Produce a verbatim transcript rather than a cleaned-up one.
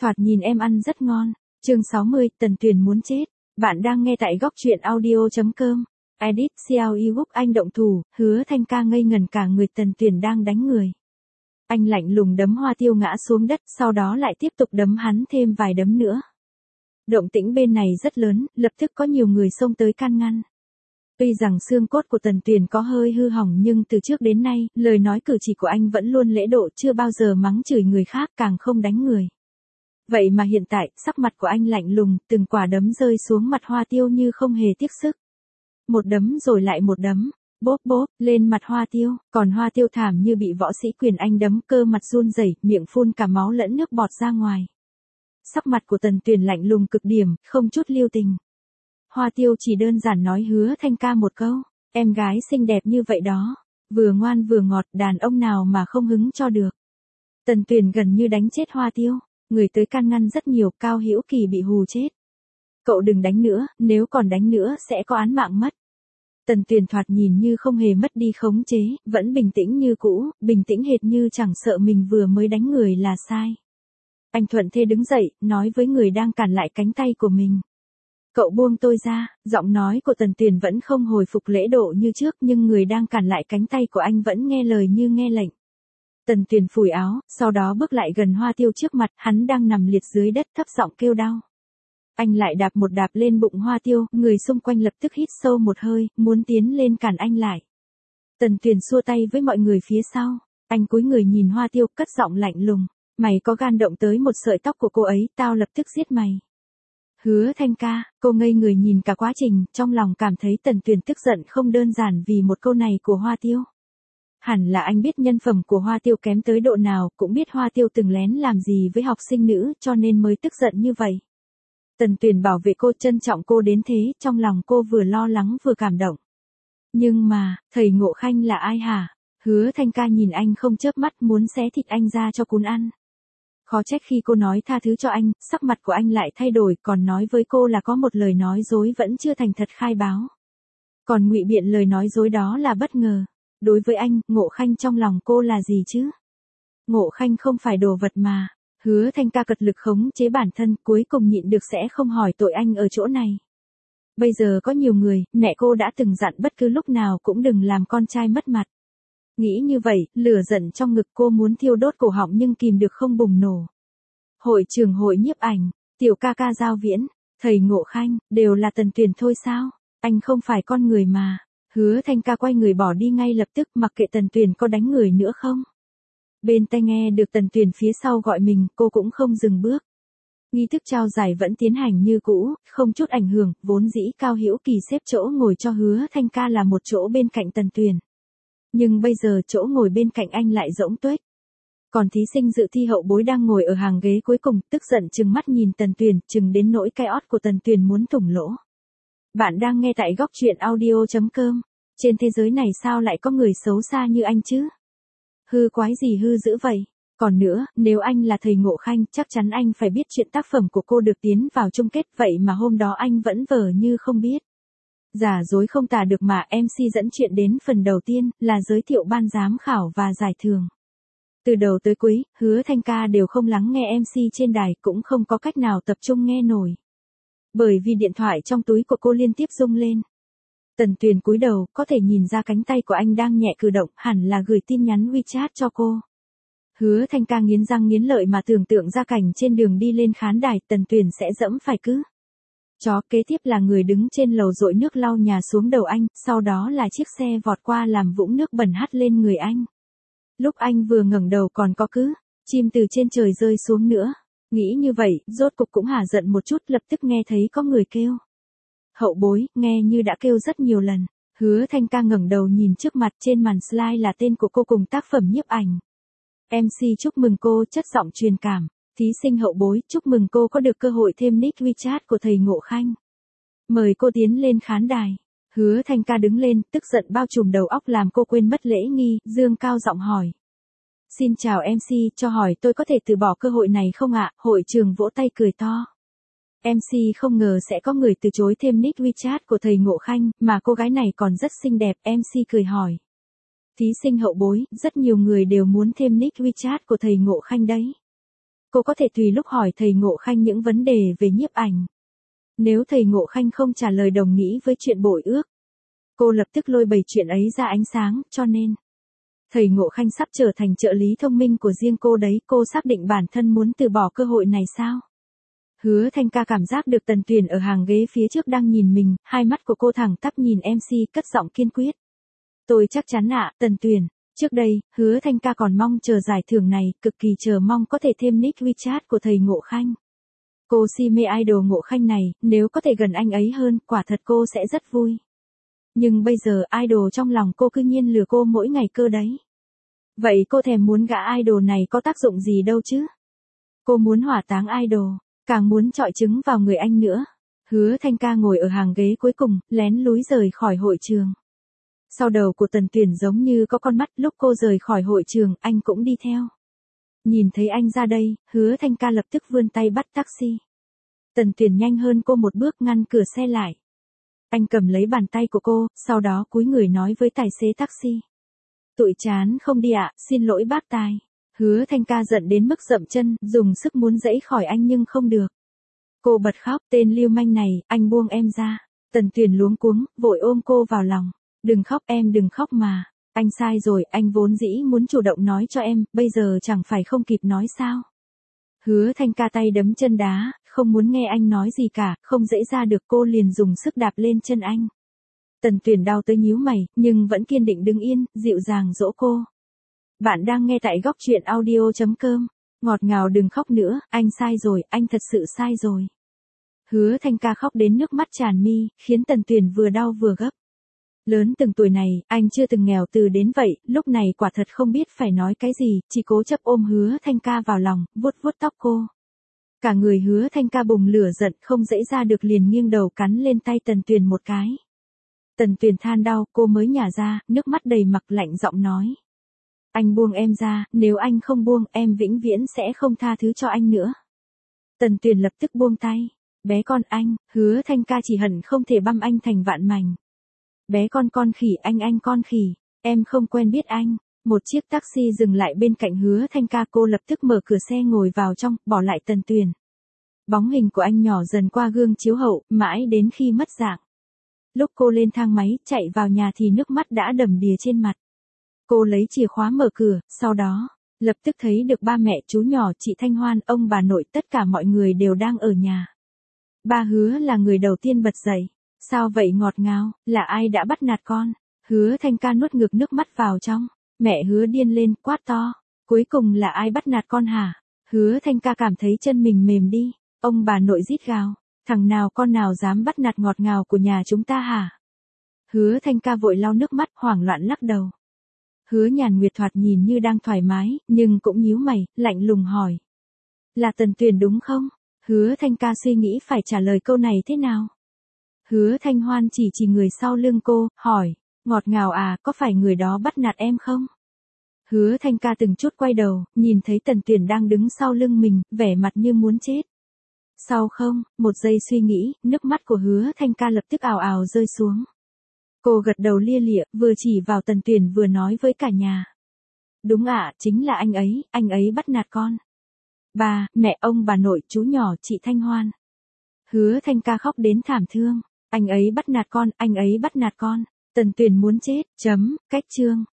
Thoạt nhìn em ăn rất ngon. Chương sáu mươi, Tần Tuyền muốn chết. Bạn đang nghe tại góc truyện audio chấm com. Edit Xiao ebook anh động thủ, Hứa Thanh Ca ngây ngần cả người. Tần Tuyền đang đánh người. Anh lạnh lùng đấm Hoa Tiêu ngã xuống đất, sau đó lại tiếp tục đấm hắn thêm vài đấm nữa. Động tĩnh bên này rất lớn, lập tức có nhiều người xông tới can ngăn. Tuy rằng xương cốt của Tần Tuyền có hơi hư hỏng nhưng từ trước đến nay, lời nói cử chỉ của anh vẫn luôn lễ độ, chưa bao giờ mắng chửi người khác, càng không đánh người. Vậy mà hiện tại, sắc mặt của anh lạnh lùng, từng quả đấm rơi xuống mặt Hoa Tiêu như không hề tiếc sức. Một đấm rồi lại một đấm, bốp bốp, lên mặt Hoa Tiêu, còn Hoa Tiêu thảm như bị võ sĩ quyền anh đấm, cơ mặt run rẩy, miệng phun cả máu lẫn nước bọt ra ngoài. Sắc mặt của Tần Tuyền lạnh lùng cực điểm, không chút lưu tình. Hoa Tiêu chỉ đơn giản nói Hứa Thanh Ca một câu, em gái xinh đẹp như vậy đó, vừa ngoan vừa ngọt, đàn ông nào mà không hứng cho được. Tần Tuyền gần như đánh chết Hoa Tiêu, người tới can ngăn rất nhiều, Cao Hữu Kỳ bị hù chết. Cậu đừng đánh nữa, nếu còn đánh nữa sẽ có án mạng mất. Tần Tuyền thoạt nhìn như không hề mất đi khống chế, vẫn bình tĩnh như cũ, bình tĩnh hệt như chẳng sợ mình vừa mới đánh người là sai. Anh thuận thế đứng dậy, nói với người đang cản lại cánh tay của mình. Cậu buông tôi ra. Giọng nói của Tần Tuyền vẫn không hồi phục lễ độ như trước, nhưng người đang cản lại cánh tay của anh vẫn nghe lời như nghe lệnh. Tần Tuyền phủi áo, sau đó bước lại gần Hoa Tiêu trước mặt, hắn đang nằm liệt dưới đất thấp giọng kêu đau. Anh lại đạp một đạp lên bụng Hoa Tiêu, người xung quanh lập tức hít sâu một hơi, muốn tiến lên cản anh lại. Tần Tuyền xua tay với mọi người phía sau, anh cúi người nhìn Hoa Tiêu, cất giọng lạnh lùng, mày có gan động tới một sợi tóc của cô ấy, tao lập tức giết mày. Hứa Thanh Ca, cô ngây người nhìn cả quá trình, trong lòng cảm thấy Tần Tuyền tức giận không đơn giản vì một câu này của Hoa Tiêu. Hẳn là anh biết nhân phẩm của Hoa Tiêu kém tới độ nào, cũng biết Hoa Tiêu từng lén làm gì với học sinh nữ, cho nên mới tức giận như vậy. Tần Tuyền bảo vệ cô, trân trọng cô đến thế, trong lòng cô vừa lo lắng vừa cảm động. Nhưng mà, thầy Ngộ Khanh là ai hả? Hứa Thanh Ca nhìn anh không chớp mắt, muốn xé thịt anh ra cho cún ăn. Khó trách khi cô nói tha thứ cho anh, sắc mặt của anh lại thay đổi, còn nói với cô là có một lời nói dối vẫn chưa thành thật khai báo. Còn ngụy biện lời nói dối đó là bất ngờ. Đối với anh, Ngộ Khanh trong lòng cô là gì chứ? Ngộ Khanh không phải đồ vật mà. Hứa Thanh Ca cật lực khống chế bản thân, cuối cùng nhịn được sẽ không hỏi tội anh ở chỗ này. Bây giờ có nhiều người, mẹ cô đã từng dặn bất cứ lúc nào cũng đừng làm con trai mất mặt. Nghĩ như vậy, lửa giận trong ngực cô muốn thiêu đốt cổ họng nhưng kìm được không bùng nổ. Hội trường hội nhiếp ảnh, Tiểu Ca Ca Giao Viễn, thầy Ngộ Khanh, đều là Tần Tuyền thôi sao? Anh không phải con người mà. Hứa Thanh Ca quay người bỏ đi ngay lập tức, mặc kệ Tần Tuyền có đánh người nữa không. Bên tai nghe được Tần Tuyền phía sau gọi mình, cô cũng không dừng bước. Nghi thức trao giải vẫn tiến hành như cũ, không chút ảnh hưởng, vốn dĩ Cao Hữu Kỳ xếp chỗ ngồi cho Hứa Thanh Ca là một chỗ bên cạnh Tần Tuyền. Nhưng bây giờ chỗ ngồi bên cạnh anh lại rỗng tuếch. Còn thí sinh dự thi hậu bối đang ngồi ở hàng ghế cuối cùng, tức giận trừng mắt nhìn Tần Tuyền, chừng đến nỗi cái ót của Tần Tuyền muốn thủng lỗ. Bạn đang nghe tại góc truyện audio chấm com. Trên thế giới này sao lại có người xấu xa như anh chứ? Hư quái gì hư dữ vậy? Còn nữa, nếu anh là thầy Ngộ Khanh, chắc chắn anh phải biết chuyện tác phẩm của cô được tiến vào chung kết, vậy mà hôm đó anh vẫn vờ như không biết. Giả dối không tả được mà. em xê dẫn chuyện đến phần đầu tiên, là giới thiệu ban giám khảo và giải thưởng. Từ đầu tới cuối, Hứa Thanh Ca đều không lắng nghe em xê trên đài, cũng không có cách nào tập trung nghe nổi. Bởi vì điện thoại trong túi của cô liên tiếp rung lên. Tần Tuyền cúi đầu, có thể nhìn ra cánh tay của anh đang nhẹ cử động, hẳn là gửi tin nhắn WeChat cho cô. Hứa Thanh Ca nghiến răng nghiến lợi mà tưởng tượng ra cảnh trên đường đi lên khán đài, Tần Tuyền sẽ dẫm phải cứ. Chó, kế tiếp là người đứng trên lầu dội nước lau nhà xuống đầu anh, sau đó là chiếc xe vọt qua làm vũng nước bẩn hắt lên người anh. Lúc anh vừa ngẩng đầu còn có cứ, chim từ trên trời rơi xuống nữa. Nghĩ như vậy, rốt cục cũng hả giận một chút, lập tức nghe thấy có người kêu. Hậu bối, nghe như đã kêu rất nhiều lần. Hứa Thanh Ca ngẩng đầu nhìn trước mặt, trên màn slide là tên của cô cùng tác phẩm nhiếp ảnh. em xê chúc mừng cô, chất giọng truyền cảm. Thí sinh hậu bối, chúc mừng cô có được cơ hội thêm nick WeChat của thầy Ngộ Khanh. Mời cô tiến lên khán đài. Hứa Thanh Ca đứng lên, tức giận bao trùm đầu óc làm cô quên mất lễ nghi, dương cao giọng hỏi. Xin chào em xê, cho hỏi tôi có thể từ bỏ cơ hội này không ạ? Hội trường vỗ tay cười to. em xê không ngờ sẽ có người từ chối thêm nick WeChat của thầy Ngộ Khanh, mà cô gái này còn rất xinh đẹp, em xê cười hỏi. Thí sinh hậu bối, rất nhiều người đều muốn thêm nick WeChat của thầy Ngộ Khanh đấy. Cô có thể tùy lúc hỏi thầy Ngộ Khanh những vấn đề về nhiếp ảnh. Nếu thầy Ngộ Khanh không trả lời đồng ý với chuyện bội ước, cô lập tức lôi bày chuyện ấy ra ánh sáng, cho nên thầy Ngộ Khanh sắp trở thành trợ lý thông minh của riêng cô đấy, cô xác định bản thân muốn từ bỏ cơ hội này sao? Hứa Thanh Ca cảm giác được Tần Tuyền ở hàng ghế phía trước đang nhìn mình, hai mắt của cô thẳng tắp nhìn em xê, cất giọng kiên quyết. Tôi chắc chắn ạ, Tần Tuyền. Trước đây, Hứa Thanh Ca còn mong chờ giải thưởng này, cực kỳ chờ mong có thể thêm nick WeChat của thầy Ngộ Khanh. Cô si mê idol Ngộ Khanh này, nếu có thể gần anh ấy hơn, quả thật cô sẽ rất vui. Nhưng bây giờ idol trong lòng cô cứ nhiên lừa cô mỗi ngày cơ đấy. Vậy cô thèm muốn gã idol này có tác dụng gì đâu chứ? Cô muốn hỏa táng idol, càng muốn chọi trứng vào người anh nữa. Hứa Thanh Ca ngồi ở hàng ghế cuối cùng, lén lúi rời khỏi hội trường. Sau đầu của Tần Tuyền giống như có con mắt, lúc cô rời khỏi hội trường, anh cũng đi theo. Nhìn thấy anh ra đây, Hứa Thanh Ca lập tức vươn tay bắt taxi. Tần Tuyền nhanh hơn cô một bước ngăn cửa xe lại. Anh cầm lấy bàn tay của cô, sau đó cúi người nói với tài xế taxi. Tụi chán không đi ạ, xin lỗi bác tài. Hứa Thanh Ca giận đến mức dậm chân, dùng sức muốn giãy khỏi anh nhưng không được. Cô bật khóc, tên lưu manh này, anh buông em ra. Tần Tuyền luống cuống, vội ôm cô vào lòng. Đừng khóc em, đừng khóc mà. Anh sai rồi, anh vốn dĩ muốn chủ động nói cho em, bây giờ chẳng phải không kịp nói sao. Hứa Thanh Ca tay đấm chân đá, không muốn nghe anh nói gì cả, không dễ ra được, cô liền dùng sức đạp lên chân anh. Tần Tuyền đau tới nhíu mày, nhưng vẫn kiên định đứng yên, dịu dàng dỗ cô. Bạn đang nghe tại góc truyện audio chấm com. Ngọt ngào đừng khóc nữa, anh sai rồi, anh thật sự sai rồi. Hứa Thanh Ca khóc đến nước mắt tràn mi, khiến Tần Tuyền vừa đau vừa gấp. Lớn từng tuổi này, anh chưa từng nghèo từ đến vậy, lúc này quả thật không biết phải nói cái gì, chỉ cố chấp ôm Hứa Thanh Ca vào lòng, vuốt vuốt tóc cô. Cả người Hứa Thanh Ca bùng lửa giận, không dễ ra được liền nghiêng đầu cắn lên tay Tần Tuyền một cái. Tần Tuyền than đau, cô mới nhả ra, nước mắt đầy mặc lạnh giọng nói. Anh buông em ra, nếu anh không buông, em vĩnh viễn sẽ không tha thứ cho anh nữa. Tần Tuyền lập tức buông tay. Bé con anh, Hứa Thanh Ca chỉ hận không thể băm anh thành vạn mảnh. Bé con con khỉ, anh anh con khỉ, em không quen biết anh. Một chiếc taxi dừng lại bên cạnh Hứa Thanh Ca, cô lập tức mở cửa xe ngồi vào trong, bỏ lại Tần Tuyền. Bóng hình của anh nhỏ dần qua gương chiếu hậu, mãi đến khi mất dạng. Lúc cô lên thang máy, chạy vào nhà thì nước mắt đã đầm đìa trên mặt. Cô lấy chìa khóa mở cửa, sau đó, lập tức thấy được ba mẹ, chú nhỏ, chị Thanh Hoan, ông bà nội, tất cả mọi người đều đang ở nhà. Ba Hứa là người đầu tiên bật dậy. Sao vậy ngọt ngào, là ai đã bắt nạt con? Hứa Thanh Ca nuốt ngược nước mắt vào trong. Mẹ Hứa điên lên, quát to. Cuối cùng là ai bắt nạt con hả? Hứa Thanh Ca cảm thấy chân mình mềm đi. Ông bà nội rít gào. Thằng nào con nào dám bắt nạt ngọt ngào của nhà chúng ta hả? Hứa Thanh Ca vội lau nước mắt, hoảng loạn lắc đầu. Hứa Nhàn Nguyệt thoạt nhìn như đang thoải mái, nhưng cũng nhíu mày, lạnh lùng hỏi. Là Tần Tuyền đúng không? Hứa Thanh Ca suy nghĩ phải trả lời câu này thế nào? Hứa Thanh Hoan chỉ chỉ người sau lưng cô, hỏi. Ngọt ngào à, có phải người đó bắt nạt em không? Hứa Thanh Ca từng chút quay đầu, nhìn thấy Tần Tuyền đang đứng sau lưng mình, vẻ mặt như muốn chết. Sao không? Một giây suy nghĩ, nước mắt của Hứa Thanh Ca lập tức ào ào rơi xuống. Cô gật đầu lia lịa, vừa chỉ vào Tần Tuyền vừa nói với cả nhà. Đúng ạ, chính là anh ấy, anh ấy bắt nạt con. Ba, mẹ, ông bà nội, chú nhỏ, chị Thanh Hoan. Hứa Thanh Ca khóc đến thảm thương. Anh ấy bắt nạt con, anh ấy bắt nạt con. Tần Tuyền muốn chết, chấm, cách chương.